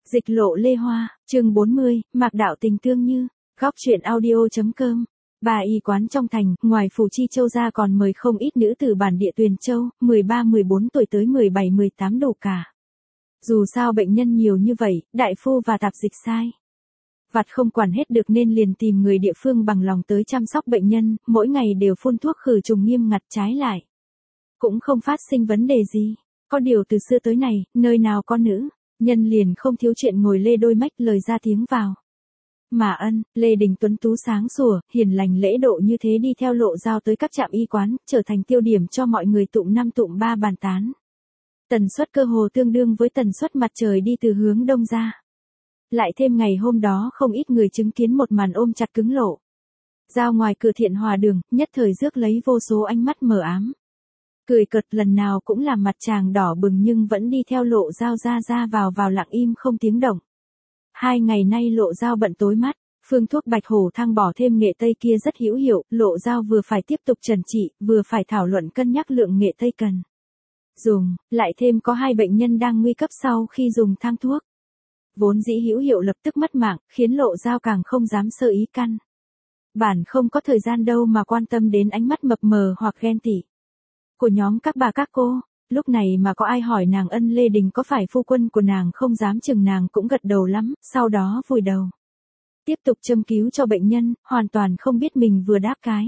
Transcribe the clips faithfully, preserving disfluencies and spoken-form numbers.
Dịch lộ Lê Hoa, chương bốn mươi, Mạc đạo tình tương như, góc truyện audio.com. Bà y quán trong thành, ngoài Phù Chi Châu ra còn mời không ít nữ từ bản địa Tuyền Châu, mười ba mười bốn tuổi tới mười bảy mười tám đủ cả. Dù sao bệnh nhân nhiều như vậy, đại phu và tạp dịch sai vặt không quản hết được nên liền tìm người địa phương bằng lòng tới chăm sóc bệnh nhân, mỗi ngày đều phun thuốc khử trùng nghiêm ngặt, trái lại cũng không phát sinh vấn đề gì. Có điều từ xưa tới nay, nơi nào có nữ nhân liền không thiếu chuyện ngồi lê đôi mách lời ra tiếng vào. Mà ân, Lê Đình tuấn tú sáng sủa, hiền lành lễ độ như thế đi theo Lộ Dao tới các trạm y quán, trở thành tiêu điểm cho mọi người tụng năm tụng ba bàn tán. Tần suất cơ hồ tương đương với tần suất mặt trời đi từ hướng đông ra. Lại thêm ngày hôm đó không ít người chứng kiến một màn ôm chặt cứng Lộ Dao ngoài cửa Thiện Hòa đường, nhất thời rước lấy vô số ánh mắt mờ ám. Cười cợt lần nào cũng làm mặt chàng đỏ bừng nhưng vẫn đi theo Lộ Dao ra ra vào vào lặng im không tiếng động. Hai ngày nay Lộ Dao bận tối mắt, phương thuốc bạch hổ thang bỏ thêm nghệ tây kia rất hữu hiệu, Lộ Dao vừa phải tiếp tục trần trị, vừa phải thảo luận cân nhắc lượng nghệ tây cần dùng, lại thêm có hai bệnh nhân đang nguy cấp sau khi dùng thang thuốc. Vốn dĩ hữu hiệu lập tức mất mạng, khiến Lộ Dao càng không dám sơ ý căn. Bản không có thời gian đâu mà quan tâm đến ánh mắt mập mờ hoặc ghen tị của nhóm các bà các cô. Lúc này mà có ai hỏi nàng Ân Lê Đình có phải phu quân của nàng không dám chừng nàng cũng gật đầu lắm, sau đó vùi đầu tiếp tục châm cứu cho bệnh nhân, hoàn toàn không biết mình vừa đáp cái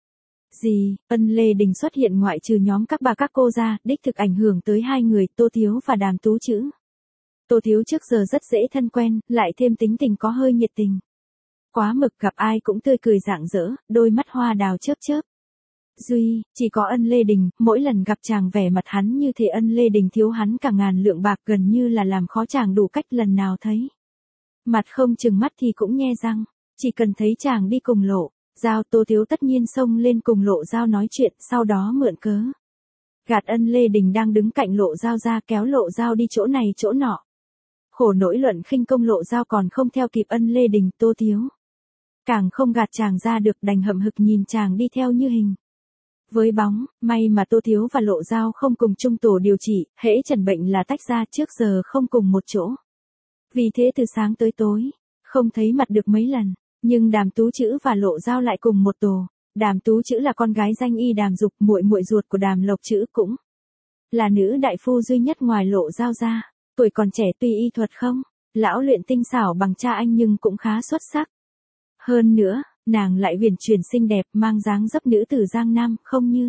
gì. Ân Lê Đình xuất hiện ngoại trừ nhóm các bà các cô ra, đích thực ảnh hưởng tới hai người, Tô Thiếu và Đàm Tú Chữ. Tô Thiếu trước giờ rất dễ thân quen, lại thêm tính tình có hơi nhiệt tình. Quá mực, gặp ai cũng tươi cười rạng rỡ, đôi mắt hoa đào chớp chớp. Duy, chỉ có Ân Lê Đình, mỗi lần gặp chàng vẻ mặt hắn như thể Ân Lê Đình thiếu hắn cả ngàn lượng bạc, gần như là làm khó chàng đủ cách. Lần nào thấy mặt không chừng mắt thì cũng nhe răng, chỉ cần thấy chàng đi cùng Lộ Dao, Tô Thiếu tất nhiên xông lên cùng Lộ Dao nói chuyện, sau đó mượn cớ gạt Ân Lê Đình đang đứng cạnh Lộ Dao ra, kéo Lộ Dao đi chỗ này chỗ nọ. Khổ nỗi luận khinh công Lộ Dao còn không theo kịp Ân Lê Đình, Tô Thiếu càng không gạt chàng ra được, đành hậm hực nhìn chàng đi theo như hình với bóng. May mà Tô Thiếu và Lộ Dao không cùng chung tổ điều trị, hễ trần bệnh là tách ra, trước giờ không cùng một chỗ. Vì thế từ sáng tới tối, không thấy mặt được mấy lần, nhưng Đàm Tú Chữ và Lộ Dao lại cùng một tổ. Đàm Tú Chữ là con gái danh y Đàm Dục, muội muội ruột của Đàm Lộc Chữ, cũng là nữ đại phu duy nhất ngoài Lộ Dao ra. Tuổi còn trẻ tuy y thuật không lão luyện tinh xảo bằng cha anh nhưng cũng khá xuất sắc. Hơn nữa, nàng lại huyền chuyển xinh đẹp, mang dáng dấp nữ tử Giang Nam, không như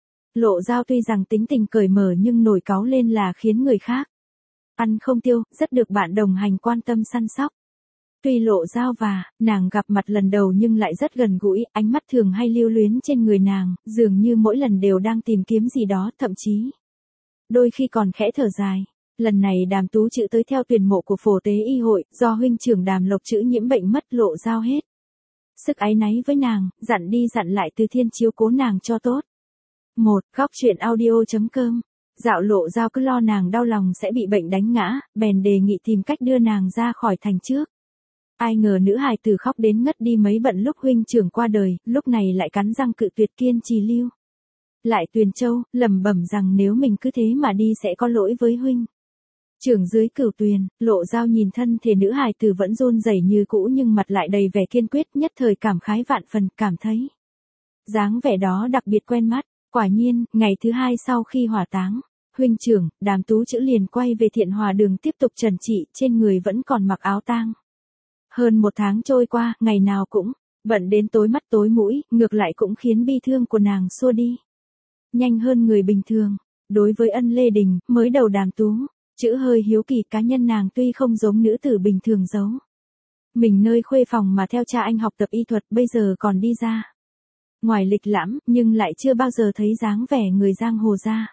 Lộ Dao tuy rằng tính tình cởi mở nhưng nổi cáu lên là khiến người khác ăn không tiêu, rất được bạn đồng hành quan tâm săn sóc. Tuy Lộ Dao và nàng gặp mặt lần đầu nhưng lại rất gần gũi, ánh mắt thường hay lưu luyến trên người nàng, dường như mỗi lần đều đang tìm kiếm gì đó, thậm chí đôi khi còn khẽ thở dài. Lần này Đàm Tú Chữ tới theo tuyển mộ của Phổ Tế Y hội, do huynh trưởng Đàm Lộc Chữ nhiễm bệnh mất, Lộ Dao hết sức áy náy với nàng, dặn đi dặn lại từ thiên chiếu cố nàng cho tốt. Một, góc truyện audio.com. Dạo Lộ Dao cứ lo nàng đau lòng sẽ bị bệnh đánh ngã, bèn đề nghị tìm cách đưa nàng ra khỏi thành trước. Ai ngờ nữ hài tử khóc đến ngất đi mấy bận lúc huynh trưởng qua đời, lúc này lại cắn răng cự tuyệt kiên trì lưu lại Tuyền Châu, lẩm bẩm rằng nếu mình cứ thế mà đi sẽ có lỗi với huynh trưởng dưới Cửu Tuyền. Lộ Dao nhìn thân thể nữ hài tử vẫn run rẩy như cũ nhưng mặt lại đầy vẻ kiên quyết, nhất thời cảm khái vạn phần, cảm thấy dáng vẻ đó đặc biệt quen mắt. Quả nhiên, ngày thứ hai sau khi hỏa táng, huynh trưởng Đàm Tú Chữ liền quay về Thiện Hòa đường tiếp tục trần trị, trên người vẫn còn mặc áo tang. Hơn một tháng trôi qua, ngày nào cũng bận đến tối mắt tối mũi, ngược lại cũng khiến bi thương của nàng xua đi nhanh hơn người bình thường. Đối với Ân Lê Đình, mới đầu Đàm Tú Chữ hơi hiếu kỳ, cá nhân nàng tuy không giống nữ tử bình thường giấu mình nơi khuê phòng mà theo cha anh học tập y thuật, bây giờ còn đi ra ngoài lịch lãm, nhưng lại chưa bao giờ thấy dáng vẻ người giang hồ ra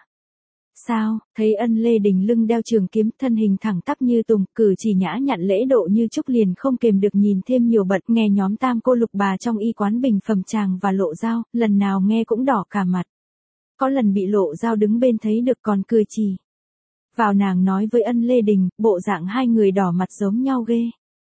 sao. Thấy Ân Lê Đình lưng đeo trường kiếm, thân hình thẳng tắp như tùng, cử chỉ nhã nhặn lễ độ như trúc, liền không kềm được nhìn thêm nhiều bận. Nghe nhóm tam cô lục bà trong y quán bình phẩm chàng và Lộ Dao, lần nào nghe cũng đỏ cả mặt. Có lần bị Lộ Dao đứng bên thấy được còn cười chỉ vào nàng nói với Ân Lê Đình, bộ dạng hai người đỏ mặt giống nhau ghê.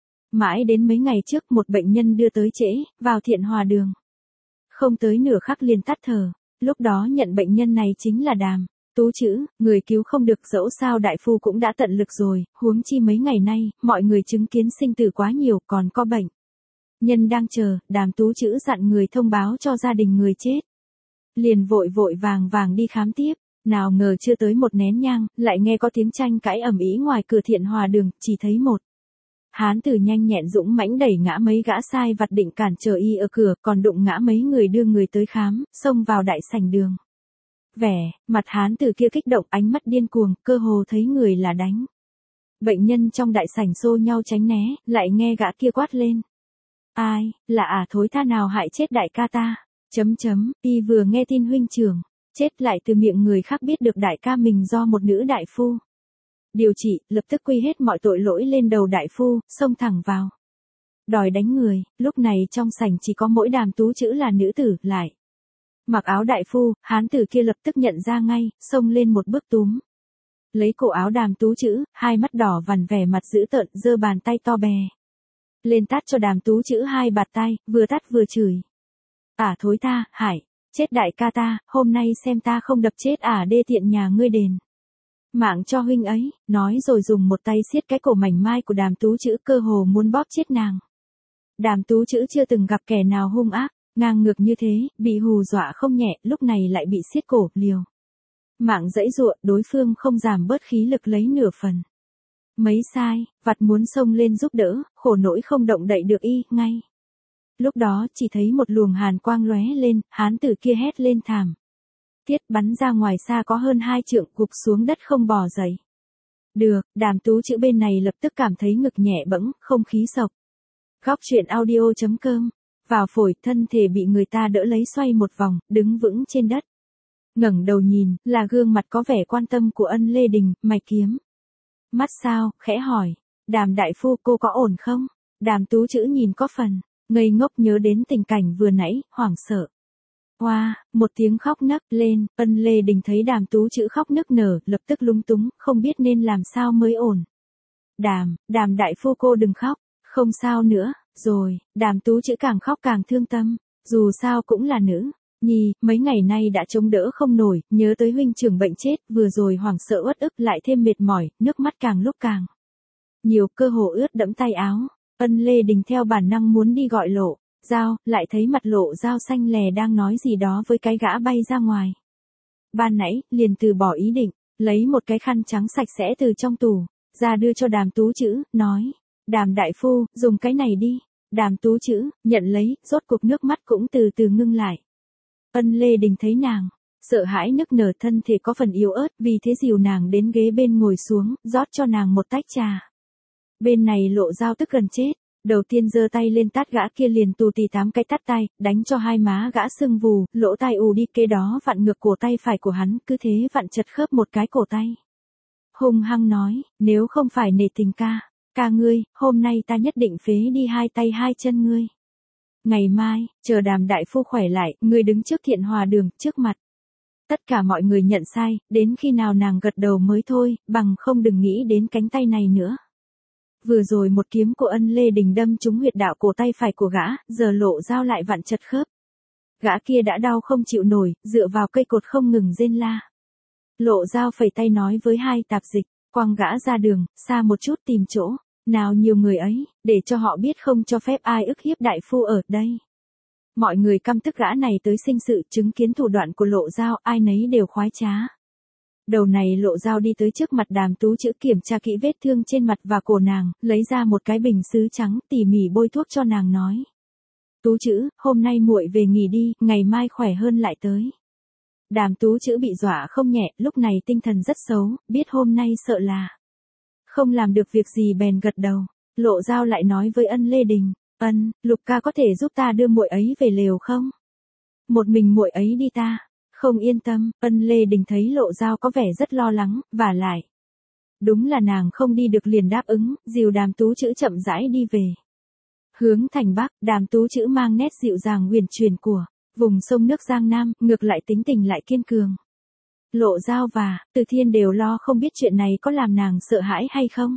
Mãi đến mấy ngày trước, một bệnh nhân đưa tới trễ vào Thiện Hòa đường, không tới nửa khắc liền tắt thở. Lúc đó nhận bệnh nhân này chính là Đàm Tú chữ, người cứu không được dẫu sao đại phu cũng đã tận lực rồi, huống chi mấy ngày nay, mọi người chứng kiến sinh tử quá nhiều còn có bệnh. Nhân đang chờ, Đàm Tú chữ dặn người thông báo cho gia đình người chết. Liền vội vội vàng vàng đi khám tiếp, nào ngờ chưa tới một nén nhang, lại nghe có tiếng tranh cãi ầm ĩ ngoài cửa Thiện Hòa đường, chỉ thấy một hán tử nhanh nhẹn dũng mãnh đẩy ngã mấy gã sai vặt định cản trở y ở cửa, còn đụng ngã mấy người đưa người tới khám, xông vào đại sảnh đường. Vẻ, mặt hán tử kia kích động, ánh mắt điên cuồng, cơ hồ thấy người là đánh. Bệnh nhân trong đại sảnh xô nhau tránh né, lại nghe gã kia quát lên. Ai, là ả thối tha nào hại chết đại ca ta? Chấm chấm, y vừa nghe tin huynh trưởng chết lại từ miệng người khác biết được đại ca mình do một nữ đại phu điều trị, lập tức quy hết mọi tội lỗi lên đầu đại phu, xông thẳng vào. Đòi đánh người, lúc này trong sảnh chỉ có mỗi Đàm Tú chữ là nữ tử, lại. Mặc áo đại phu, hán tử kia lập tức nhận ra ngay, xông lên một bước túm. Lấy cổ áo Đàm Tú chữ, hai mắt đỏ vằn vẻ mặt dữ tợn, giơ bàn tay to bè lên tát cho Đàm Tú chữ hai bạt tay, vừa tát vừa chửi. Ả thối tha, hại, chết đại ca ta, hôm nay xem ta không đập chết ả đê tiện nhà ngươi đền mạng cho huynh ấy, nói rồi dùng một tay siết cái cổ mảnh mai của Đàm Tú chữ, cơ hồ muốn bóp chết nàng. Đàm Tú chữ chưa từng gặp kẻ nào hung ác, ngang ngược như thế, bị hù dọa không nhẹ, lúc này lại bị siết cổ, liều mạng dãy dụa, đối phương không giảm bớt khí lực lấy nửa phần. Mấy sai vặt muốn xông lên giúp đỡ, khổ nỗi không động đậy được y, ngay lúc đó chỉ thấy một luồng hàn quang lóe lên, hán tử kia hét lên thảm thiết, bắn ra ngoài xa có hơn hai trượng, gục xuống đất không bò dậy được. Đàm Tú chữ bên này lập tức cảm thấy ngực nhẹ bẫng, không khí sộc. Góc truyện audio chấm com, vào phổi, thân thể bị người ta đỡ lấy xoay một vòng, đứng vững trên đất. Ngẩng đầu nhìn, là gương mặt có vẻ quan tâm của Ân Lê Đình, mày kiếm. Mắt sao, khẽ hỏi, Đàm đại phu cô có ổn không? Đàm Tú chữ nhìn có phần ngây ngốc, nhớ đến tình cảnh vừa nãy, hoảng sợ. Hoa, wow, một tiếng khóc nấc lên, Ân Lê Đình thấy Đàm Tú chữ khóc nức nở, lập tức lúng túng, không biết nên làm sao mới ổn. Đàm, Đàm đại phu cô đừng khóc, không sao nữa, rồi, Đàm Tú chữ càng khóc càng thương tâm, dù sao cũng là nữ nhi, mấy ngày nay đã chống đỡ không nổi, nhớ tới huynh trưởng bệnh chết, vừa rồi hoảng sợ uất ức lại thêm mệt mỏi, nước mắt càng lúc càng nhiều, cơ hồ ướt đẫm tay áo. Ân Lê Đình theo bản năng muốn đi gọi Lộ Giao, lại thấy mặt Lộ Giao xanh lè đang nói gì đó với cái gã bay ra ngoài. Ban nãy, liền từ bỏ ý định, lấy một cái khăn trắng sạch sẽ từ trong tủ ra đưa cho Đàm Tú chữ, nói, Đàm đại phu, dùng cái này đi. Đàm Tú chữ nhận lấy, rốt cuộc nước mắt cũng từ từ ngưng lại. Ân Lê Đình thấy nàng sợ hãi nức nở, thân thể có phần yếu ớt, vì thế dìu nàng đến ghế bên ngồi xuống, rót cho nàng một tách trà. Bên này Lộ Giao tức gần chết, đầu tiên giơ tay lên tát gã kia liền tù tì tám cái tát tay, đánh cho hai má gã sưng vù, lỗ tai ù đi, kế đó vặn ngược cổ tay phải của hắn, cứ thế vặn chật khớp một cái cổ tay. Hung hăng nói, nếu không phải nể tình ca, ca ngươi, hôm nay ta nhất định phế đi hai tay hai chân ngươi. Ngày mai, chờ Đàm đại phu khỏe lại, ngươi đứng trước Thiện Hòa đường, trước mặt tất cả mọi người nhận sai, đến khi nào nàng gật đầu mới thôi, bằng không đừng nghĩ đến cánh tay này nữa. Vừa rồi một kiếm của Ân Lê Đình đâm trúng huyệt đạo cổ tay phải của gã, giờ Lộ Giao lại vặn chật khớp. Gã kia đã đau không chịu nổi, dựa vào cây cột không ngừng rên la. Lộ Giao phẩy tay nói với hai tạp dịch, quăng gã ra đường, xa một chút tìm chỗ nào nhiều người ấy, để cho họ biết không cho phép ai ức hiếp đại phu ở đây. Mọi người căm tức gã này tới sinh sự, chứng kiến thủ đoạn của Lộ Giao, ai nấy đều khoái trá. Đầu này Lộ Giao đi tới trước mặt Đàm Tú chữ, kiểm tra kỹ vết thương trên mặt và cổ nàng, lấy ra một cái bình sứ trắng, tỉ mỉ bôi thuốc cho nàng, nói. Tú chữ, hôm nay muội về nghỉ đi, ngày mai khỏe hơn lại tới. Đàm Tú chữ bị dọa không nhẹ, lúc này tinh thần rất xấu, biết hôm nay sợ là không làm được việc gì bèn gật đầu. Lộ Giao lại nói với Ân Lê Đình, Ân, Lục ca có thể giúp ta đưa muội ấy về lều không? Một mình muội ấy đi ta không yên tâm. Ân Lê Đình thấy Lộ Giao có vẻ rất lo lắng, và lại đúng là nàng không đi được liền đáp ứng, dìu Đàm Tú chữ chậm rãi đi về. Hướng thành Bắc, Đàm Tú chữ mang nét dịu dàng huyền truyền của vùng sông nước Giang Nam, ngược lại tính tình lại kiên cường. Lộ Giao và Từ Thiên đều lo không biết chuyện này có làm nàng sợ hãi hay không.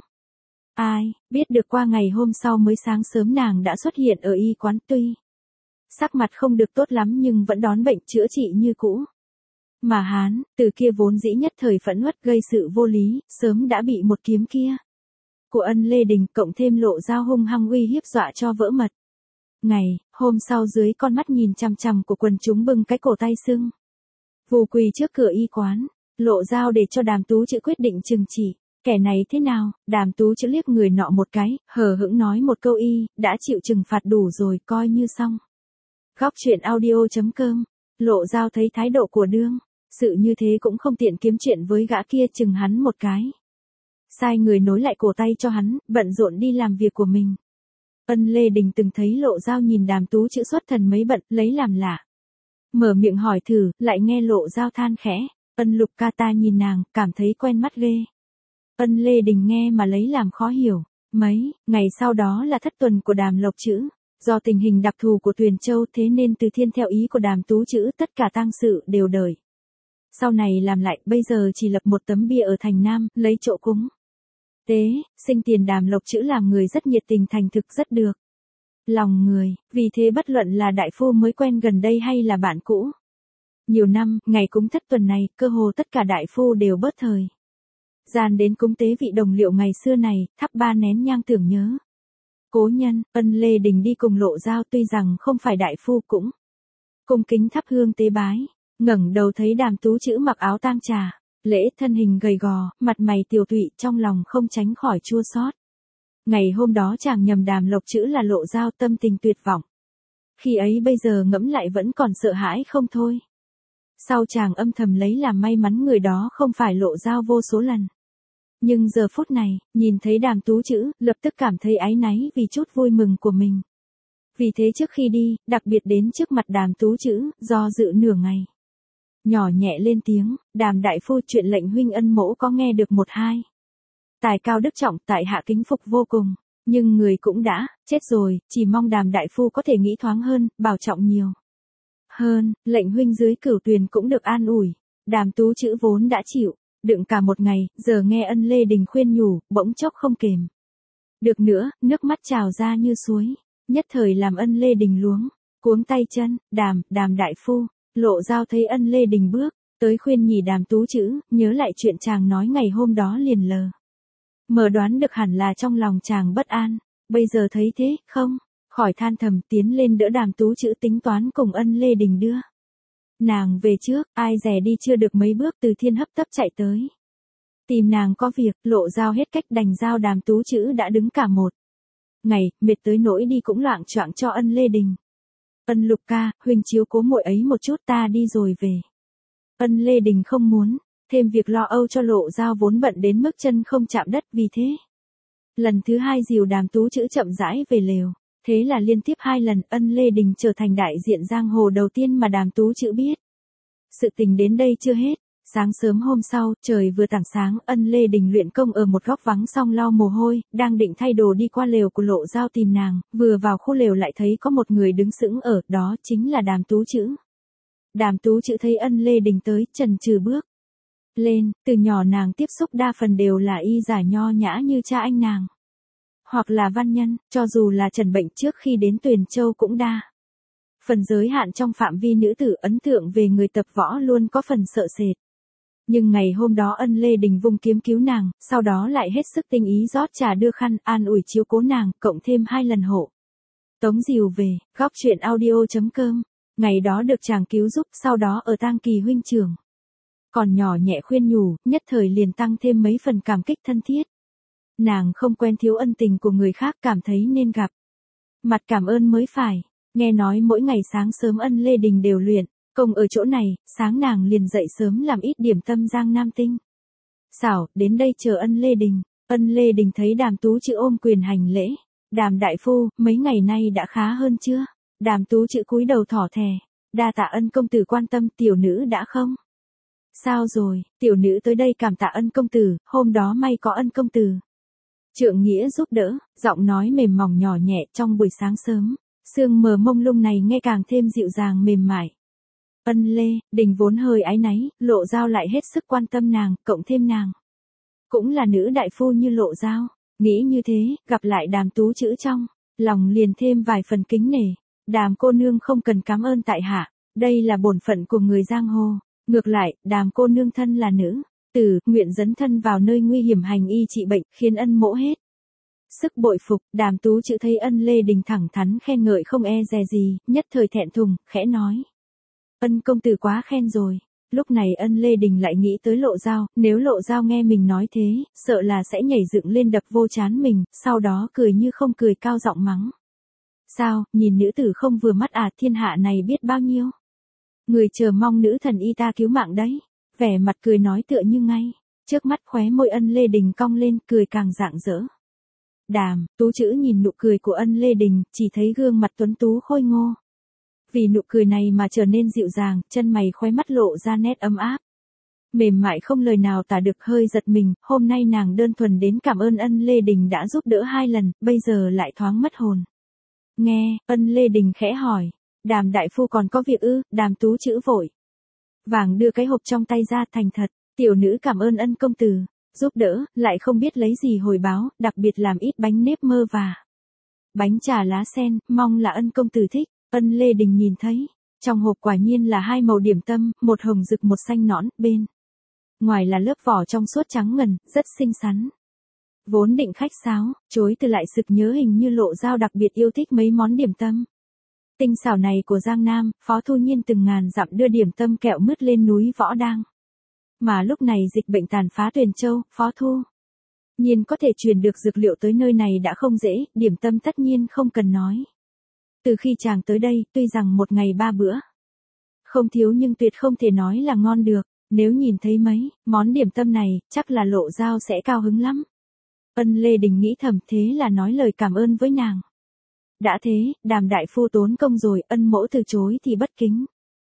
Ai biết được qua ngày hôm sau mới sáng sớm nàng đã xuất hiện ở y quán, tuy sắc mặt không được tốt lắm nhưng vẫn đón bệnh chữa trị như cũ. Mà Hán, từ kia vốn dĩ nhất thời phẫn uất gây sự vô lý, sớm đã bị một kiếm kia của Ân Lê Đình cộng thêm Lộ Dao hung hăng uy hiếp dọa cho vỡ mật. Ngày, hôm sau dưới con mắt nhìn chằm chằm của quần chúng bưng cái cổ tay sưng vù quỳ trước cửa y quán, Lộ Dao để cho Đàm Tú Chữ quyết định trừng trị. Kẻ này thế nào? Đàm Tú Chữ liếc người nọ một cái, hờ hững nói một câu y, đã chịu trừng phạt đủ rồi, coi như xong. Góc truyện audio chấm com. Lộ Dao thấy thái độ của đương sự như thế cũng không tiện kiếm chuyện với gã kia, chừng hắn một cái. Sai người nối lại cổ tay cho hắn, bận rộn đi làm việc của mình. Ân Lê Đình từng thấy Lộ Dao nhìn Đàm Tú Chữ xuất thần mấy bận, lấy làm lạ. Mở miệng hỏi thử, lại nghe Lộ Dao than khẽ, Ân Lục ca ta nhìn nàng, cảm thấy quen mắt ghê. Ân Lê Đình nghe mà lấy làm khó hiểu. Mấy ngày sau đó là thất tuần của Đàm Lộc Chữ. Do tình hình đặc thù của Tuyền Châu thế nên Từ Thiên theo ý của Đàm Tú Chữ tất cả tang sự đều đợi sau này làm lại, bây giờ chỉ lập một tấm bia ở thành Nam, lấy chỗ cúng tế, sinh tiền. Đàm Lộc Chữ làm người rất nhiệt tình, thành thực, rất được lòng người, vì thế bất luận là đại phu mới quen gần đây hay là bạn cũ nhiều năm, ngày cúng thất tuần này, cơ hồ tất cả đại phu đều bớt thời gian đến cúng tế vị đồng liệu ngày xưa này, thắp ba nén nhang tưởng nhớ cố nhân. Ân Lê Đình đi cùng Lộ Dao, tuy rằng không phải đại phu cũng cung kính thắp hương tế bái. Ngẩng đầu thấy Đàm Tú Chữ mặc áo tang trà, lễ, thân hình gầy gò, mặt mày tiều tụy, trong lòng không tránh khỏi chua xót. Ngày hôm đó chàng nhầm Đàm Lộc Chữ là Lộ Dao, tâm tình tuyệt vọng. Khi ấy bây giờ ngẫm lại vẫn còn sợ hãi không thôi. Sau chàng âm thầm lấy làm may mắn người đó không phải Lộ Dao vô số lần. Nhưng giờ phút này, nhìn thấy Đàm Tú Chữ, lập tức cảm thấy áy náy vì chút vui mừng của mình. Vì thế trước khi đi, đặc biệt đến trước mặt Đàm Tú Chữ, do dự nửa ngày. Nhỏ nhẹ lên tiếng, Đàm đại phu, chuyện lệnh huynh ân mỗ có nghe được một hai. Tài cao đức trọng, tại hạ kính phục vô cùng, nhưng người cũng đã chết rồi, chỉ mong Đàm đại phu có thể nghĩ thoáng hơn, bảo trọng nhiều hơn, lệnh huynh dưới Cửu Tuyền cũng được an ủi. Đàm Tú Chữ vốn đã chịu đựng cả một ngày, giờ nghe Ân Lê Đình khuyên nhủ, bỗng chốc không kềm được nữa, nước mắt trào ra như suối, nhất thời làm Ân Lê Đình luống cuống tay chân. Đàm, Đàm đại phu. Lộ Dao thấy Ân Lê Đình bước tới khuyên nhủ Đàm Tú Chữ, nhớ lại chuyện chàng nói ngày hôm đó liền lờ mờ đoán được hẳn là trong lòng chàng bất an, bây giờ thấy thế, không khỏi than thầm, tiến lên đỡ Đàm Tú Chữ tính toán cùng Ân Lê Đình đưa nàng về trước. Ai dè đi chưa được mấy bước, Từ Thiên hấp tấp chạy tới tìm nàng có việc. Lộ Dao hết cách đành giao Đàm Tú Chữ đã đứng cả một ngày, mệt tới nỗi đi cũng loạng choạng cho Ân Lê Đình. Ân Lục ca, huynh chiếu cố muội ấy một chút, ta đi rồi về. Ân Lê Đình không muốn thêm việc lo âu cho Lộ Dao vốn bận đến mức chân không chạm đất, vì thế lần thứ hai dìu Đàm Tú Chữ chậm rãi về lều. Thế là liên tiếp hai lần, Ân Lê Đình trở thành đại diện giang hồ đầu tiên mà Đàm Tú Chữ biết. Sự tình đến đây chưa hết. Sáng sớm hôm sau, trời vừa tảng sáng, Ân Lê Đình luyện công ở một góc vắng xong lau mồ hôi, đang định thay đồ đi qua lều của Lộ Dao tìm nàng, vừa vào khu lều lại thấy có một người đứng sững ở đó, chính là Đàm Tú Chữ. Đàm Tú Chữ thấy Ân Lê Đình tới, chần chừ bước lên, từ nhỏ nàng tiếp xúc đa phần đều là y giả nho nhã như cha anh nàng, hoặc là văn nhân, cho dù là Trần Bệnh trước khi đến Tuyền Châu cũng đa phần giới hạn trong phạm vi nữ tử, ấn tượng về người tập võ luôn có phần sợ sệt. Nhưng ngày hôm đó Ân Lê Đình vung kiếm cứu nàng, sau đó lại hết sức tinh ý rót trà đưa khăn, an ủi chiếu cố nàng, cộng thêm hai lần hộ tống dìu về. Góc truyện audio chấm com. Ngày đó được chàng cứu giúp, sau đó ở tang kỳ huynh trưởng còn nhỏ nhẹ khuyên nhủ, nhất thời liền tăng thêm mấy phần cảm kích thân thiết. Nàng không quen thiếu ân tình của người khác, cảm thấy nên gặp mặt cảm ơn mới phải. Nghe nói mỗi ngày sáng sớm Ân Lê Đình đều luyện công ở chỗ này, sáng nàng liền dậy sớm làm ít điểm tâm giang nam tinh xảo, đến đây chờ Ân Lê Đình. Ân Lê Đình thấy Đàm Tú Chữ ôm quyền hành lễ. Đàm đại phu, mấy ngày nay đã khá hơn chưa? Đàm Tú Chữ cúi đầu thỏ thè. Đa tạ Ân công tử quan tâm, tiểu nữ đã không sao rồi, tiểu nữ tới đây cảm tạ Ân công tử, hôm đó may có Ân công tử trượng nghĩa giúp đỡ. Giọng nói mềm mỏng nhỏ nhẹ trong buổi sáng sớm, sương mờ mông lung này nghe càng thêm dịu dàng mềm mại. Ân Lê Đình vốn hơi áy náy, Lộ Dao lại hết sức quan tâm nàng, cộng thêm nàng cũng là nữ đại phu như Lộ Dao, nghĩ như thế, gặp lại Đàm Tú Chữ trong lòng liền thêm vài phần kính nể. Đàm cô nương không cần cảm ơn tại hạ, đây là bổn phận của người giang hồ. Ngược lại, Đàm cô nương thân là nữ tử, nguyện dấn thân vào nơi nguy hiểm hành y trị bệnh, khiến ân mỗ hết sức bội phục. Đàm Tú Chữ thấy Ân Lê Đình thẳng thắn khen ngợi không e dè gì, nhất thời thẹn thùng, khẽ nói: Ân công tử quá khen rồi. Lúc này Ân Lê Đình lại nghĩ tới Lộ Dao, nếu Lộ Dao nghe mình nói thế, sợ là sẽ nhảy dựng lên đập vô trán mình, sau đó cười như không cười, cao giọng mắng: Sao, nhìn nữ tử không vừa mắt à, thiên hạ này biết bao nhiêu người chờ mong nữ thần y ta cứu mạng đấy. Vẻ mặt cười nói tựa như ngay trước mắt, khóe môi Ân Lê Đình cong lên, cười càng rạng rỡ. Đàm Tú Chữ nhìn nụ cười của Ân Lê Đình, chỉ thấy gương mặt tuấn tú khôi ngô vì nụ cười này mà trở nên dịu dàng, chân mày khóe mắt lộ ra nét ấm áp, mềm mại không lời nào tả được, hơi giật mình. Hôm nay nàng đơn thuần đến cảm ơn Ân Lê Đình đã giúp đỡ hai lần, bây giờ lại thoáng mất hồn. Nghe, Ân Lê Đình khẽ hỏi: Đàm đại phu còn có việc ư? Đàm Tú Chữ vội vàng đưa cái hộp trong tay ra, thành thật: Tiểu nữ cảm ơn Ân công tử giúp đỡ, lại không biết lấy gì hồi báo, đặc biệt làm ít bánh nếp mơ và bánh trà lá sen, mong là Ân công tử thích. Ân Lê Đình nhìn thấy, trong hộp quả nhiên là hai màu điểm tâm, một hồng rực một xanh nõn, bên ngoài là lớp vỏ trong suốt trắng ngần, rất xinh xắn. Vốn định khách sáo, chối từ lại sực nhớ hình như Lộ Dao đặc biệt yêu thích mấy món điểm tâm tinh xảo này của Giang Nam. Phó Thu Nhiên từng ngàn dặm đưa điểm tâm kẹo mứt lên núi Võ Đang, mà lúc này dịch bệnh tàn phá Tuyền Châu, Phó Thu Nhiên có thể truyền được dược liệu tới nơi này đã không dễ, điểm tâm tất nhiên không cần nói. Từ khi chàng tới đây, tuy rằng một ngày ba bữa không thiếu, nhưng tuyệt không thể nói là ngon được. Nếu nhìn thấy mấy món điểm tâm này, chắc là Lộ Dao sẽ cao hứng lắm. Ân Lê Đình nghĩ thầm, thế là nói lời cảm ơn với nàng. Đã thế, Đàm đại phu tốn công rồi, Ân mỗ từ chối thì bất kính.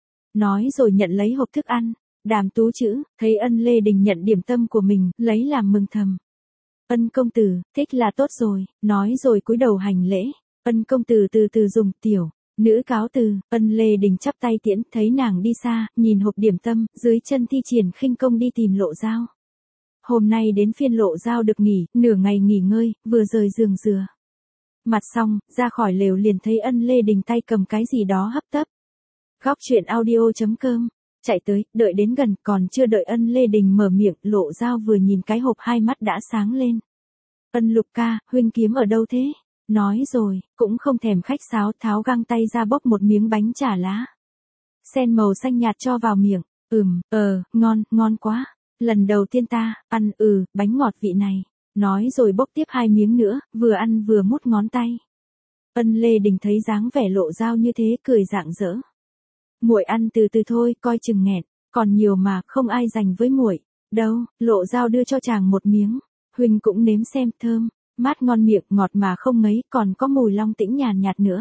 Nói rồi nhận lấy hộp thức ăn. Đàm Tú Chữ thấy Ân Lê Đình nhận điểm tâm của mình, lấy làm mừng thầm: Ân công tử, thích là tốt rồi. Nói rồi cúi đầu hành lễ. Ân công tử từ từ dùng, tiểu nữ cáo từ. Ân Lê Đình chắp tay tiễn, thấy nàng đi xa, nhìn hộp điểm tâm, dưới chân thi triển khinh công đi tìm Lộ Dao. Hôm nay đến phiên Lộ Dao được nghỉ, nửa ngày nghỉ ngơi, vừa rời giường rửa mặt xong, ra khỏi lều liền thấy Ân Lê Đình tay cầm cái gì đó hấp tấp. Góc truyện audio chấm com chạy tới, đợi đến gần, còn chưa đợi Ân Lê Đình mở miệng, Lộ Dao vừa nhìn cái hộp hai mắt đã sáng lên. Ân Lục ca, huynh kiếm ở đâu thế? Nói rồi, cũng không thèm khách sáo, tháo găng tay ra bốc một miếng bánh chả lá sen màu xanh nhạt cho vào miệng. Ừm, ờ, ngon, ngon quá. Lần đầu tiên ta ăn ừ, bánh ngọt vị này. Nói rồi bốc tiếp hai miếng nữa, vừa ăn vừa mút ngón tay. Ân Lê Đình thấy dáng vẻ Lộ Dao như thế, cười rạng rỡ. Muội ăn từ từ thôi, coi chừng nghẹn, còn nhiều mà, không ai dành với muội đâu. Lộ Dao đưa cho chàng một miếng. Huynh cũng nếm xem, thơm, mát ngon miệng, ngọt mà không ngấy, còn có mùi long tĩnh nhàn nhạt nữa.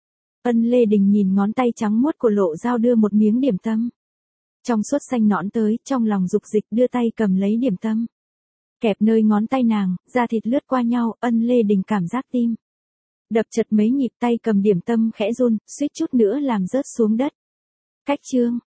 Ân Lê Đình nhìn ngón tay trắng muốt của Lộ Dao đưa một miếng điểm tâm trong suốt xanh nõn tới, trong lòng dục dịch đưa tay cầm lấy điểm tâm. Kẹp nơi ngón tay nàng, da thịt lướt qua nhau, Ân Lê Đình cảm giác tim đập chật mấy nhịp, tay cầm điểm tâm khẽ run, suýt chút nữa làm rớt xuống đất. Cách chương